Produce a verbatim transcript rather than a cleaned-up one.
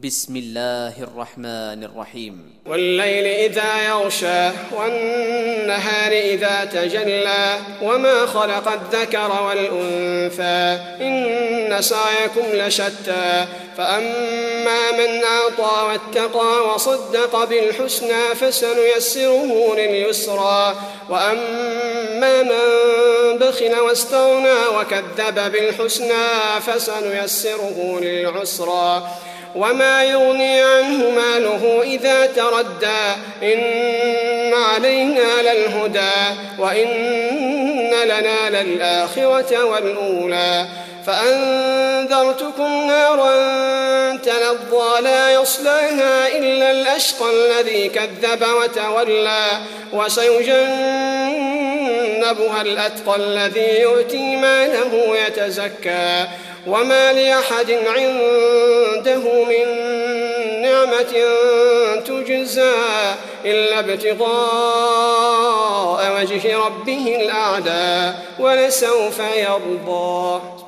بسم الله الرحمن الرحيم والليل إذا يغشى والنهار إذا تجلى وما خلق الذكر والأنثى إن سعيكم لشتى فأما من أعطى واتقى وصدق بالحسنى فسنيسره لليسرى وأما من بخل واستغنى وكذب بالحسنى فسنيسره للعسرى وما يغني عنه ماله إذا تردى إن علينا للهدى وإن لنا للآخرة والأولى فأنذرتكم نارا تلظى لا يصلاها إلا الأشقى الذي كذب وتولى وسيجنبها الأتقى الذي يؤتي ماله يتزكى وما لأحد عنده من نعمة تجزى إلا ابتغاء وجه ربه الأعلى ولسوف يرضى.